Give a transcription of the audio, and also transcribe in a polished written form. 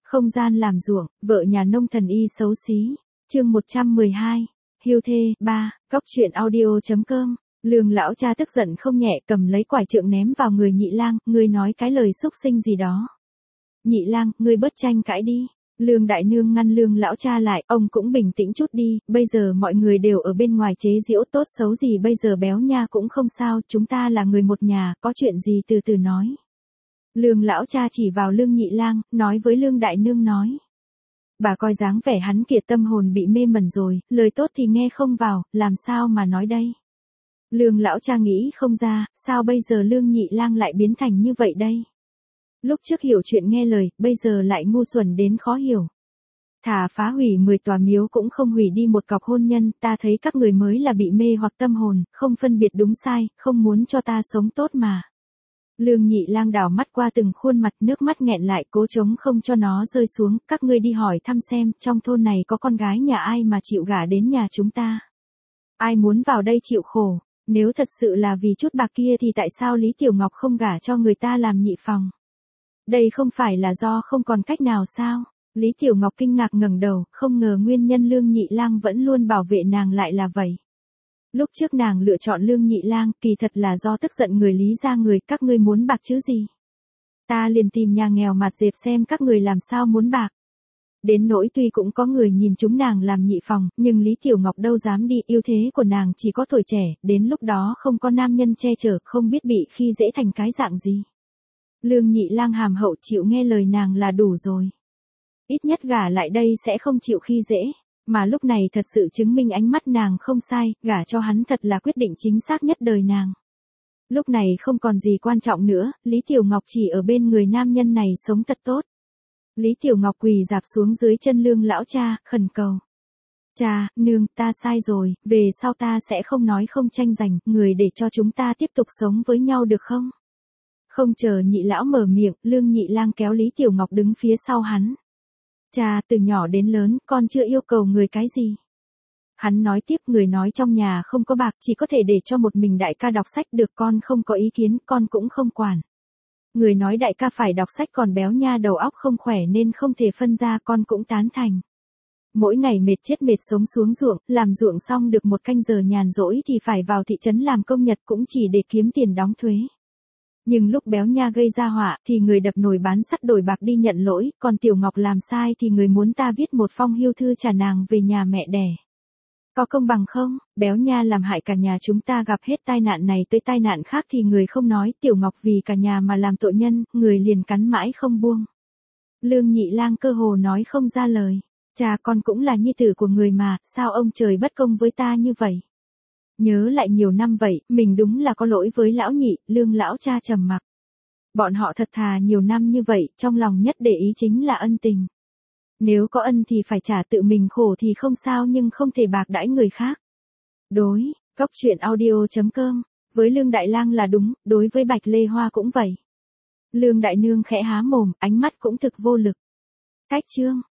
Không gian làm ruộng, vợ nhà nông thần y xấu xí. Chương 112. Hưu thê 3. Góc truyện audio.com. Lương lão cha tức giận không nhẹ, cầm lấy quải trượng ném vào người Nhị Lang, ngươi nói cái lời xúc sinh gì đó. Nhị Lang, ngươi bớt tranh cãi đi. Lương đại nương ngăn Lương lão cha lại, ông cũng bình tĩnh chút đi, bây giờ mọi người đều ở bên ngoài chế giễu tốt xấu gì, bây giờ béo nha cũng không sao, chúng ta là người một nhà, có chuyện gì từ từ nói. Lương lão cha chỉ vào Lương Nhị Lang, nói với Lương đại nương nói. Bà coi dáng vẻ hắn kiệt tâm hồn bị mê mẩn rồi, lời tốt thì nghe không vào, làm sao mà nói đây. Lương lão cha nghĩ không ra, sao bây giờ Lương Nhị Lang lại biến thành như vậy đây. Lúc trước hiểu chuyện nghe lời, bây giờ lại ngu xuẩn đến khó hiểu. Thà phá hủy 10 tòa miếu cũng không hủy đi một cọc hôn nhân, ta thấy các người mới là bị mê hoặc tâm hồn, không phân biệt đúng sai, không muốn cho ta sống tốt mà. Lương Nhị Lang đảo mắt qua từng khuôn mặt, nước mắt nghẹn lại, cố chống không cho nó rơi xuống, các ngươi đi hỏi thăm xem, trong thôn này có con gái nhà ai mà chịu gả đến nhà chúng ta. Ai muốn vào đây chịu khổ, nếu thật sự là vì chút bạc kia thì tại sao Lý Tiểu Ngọc không gả cho người ta làm nhị phòng? Đây không phải là do không còn cách nào sao? Lý Tiểu Ngọc kinh ngạc ngẩng đầu, không ngờ nguyên nhân Lương Nhị Lang vẫn luôn bảo vệ nàng lại là vậy. Lúc trước nàng lựa chọn Lương Nhị Lang, kỳ thật là do tức giận người Lý gia người, các ngươi muốn bạc chứ gì? Ta liền tìm nhà nghèo mặt dẹp xem các người làm sao muốn bạc. Đến nỗi tuy cũng có người nhìn chúng nàng làm nhị phòng, nhưng Lý Tiểu Ngọc đâu dám đi, ưu thế của nàng chỉ có tuổi trẻ, đến lúc đó không có nam nhân che chở, không biết bị khi dễ thành cái dạng gì. Lương Nhị Lang hàm hậu chịu nghe lời nàng là đủ rồi. Ít nhất gả lại đây sẽ không chịu khi dễ. Mà lúc này thật sự chứng minh ánh mắt nàng không sai, gả cho hắn thật là quyết định chính xác nhất đời nàng. Lúc này không còn gì quan trọng nữa, Lý Tiểu Ngọc chỉ ở bên người nam nhân này sống thật tốt. Lý Tiểu Ngọc quỳ dạp xuống dưới chân Lương lão cha, khẩn cầu. Cha, nương, ta sai rồi, về sau ta sẽ không nói không tranh giành, người để cho chúng ta tiếp tục sống với nhau được không? Không chờ Nhị lão mở miệng, Lương Nhị Lang kéo Lý Tiểu Ngọc đứng phía sau hắn. Cha, từ nhỏ đến lớn, con chưa yêu cầu người cái gì. Hắn nói tiếp, người nói trong nhà không có bạc, chỉ có thể để cho một mình đại ca đọc sách được, con không có ý kiến, con cũng không quản. Người nói đại ca phải đọc sách, còn béo nha đầu óc không khỏe nên không thể phân ra, con cũng tán thành. Mỗi ngày mệt chết mệt sống xuống ruộng, làm ruộng xong được một canh giờ nhàn rỗi thì phải vào thị trấn làm công nhật, cũng chỉ để kiếm tiền đóng thuế. Nhưng lúc béo nha gây ra họa thì người đập nồi bán sắt đổi bạc đi nhận lỗi, còn Tiểu Ngọc làm sai thì người muốn ta viết một phong hưu thư trả nàng về nhà mẹ đẻ. Có công bằng không? Béo nha làm hại cả nhà chúng ta, gặp hết tai nạn này tới tai nạn khác thì người không nói, Tiểu Ngọc vì cả nhà mà làm tội nhân, người liền cắn mãi không buông. Lương Nhị Lang cơ hồ nói không ra lời. Cha, con cũng là nhi tử của người mà, sao ông trời bất công với ta như vậy? Nhớ lại nhiều năm vậy, mình đúng là có lỗi với lão Nhị. Lương lão cha trầm mặc. Bọn họ thật thà nhiều năm như vậy, trong lòng nhất để ý chính là ân tình. Nếu có ân thì phải trả, tự mình khổ thì không sao, nhưng không thể bạc đãi người khác. Đối, góc truyện audio.com, với Lương Đại Lang là đúng, đối với Bạch Lê Hoa cũng vậy. Lương Đại Nương khẽ há mồm, ánh mắt cũng thực vô lực. Cách chương.